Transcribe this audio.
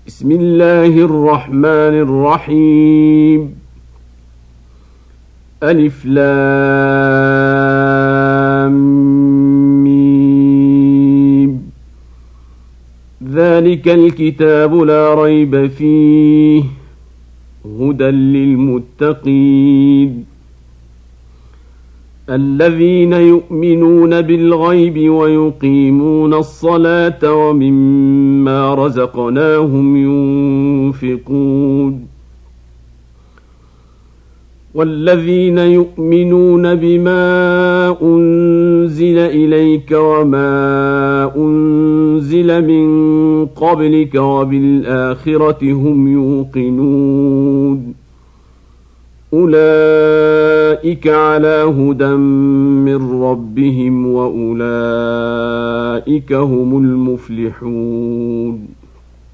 بسم الله الرحمن الرحيم ألف لام ميم ذلك الكتاب لا ريب فيه هدى للمتقين الذين يؤمنون بالغيب ويقيمون الصلاة ومما رزقناهم ينفقون والذين يؤمنون بما أنزل إليك وما أنزل من قبلك وبالآخرة هم يوقنون أولئك على هدى من ربهم وأولئك هم المفلحون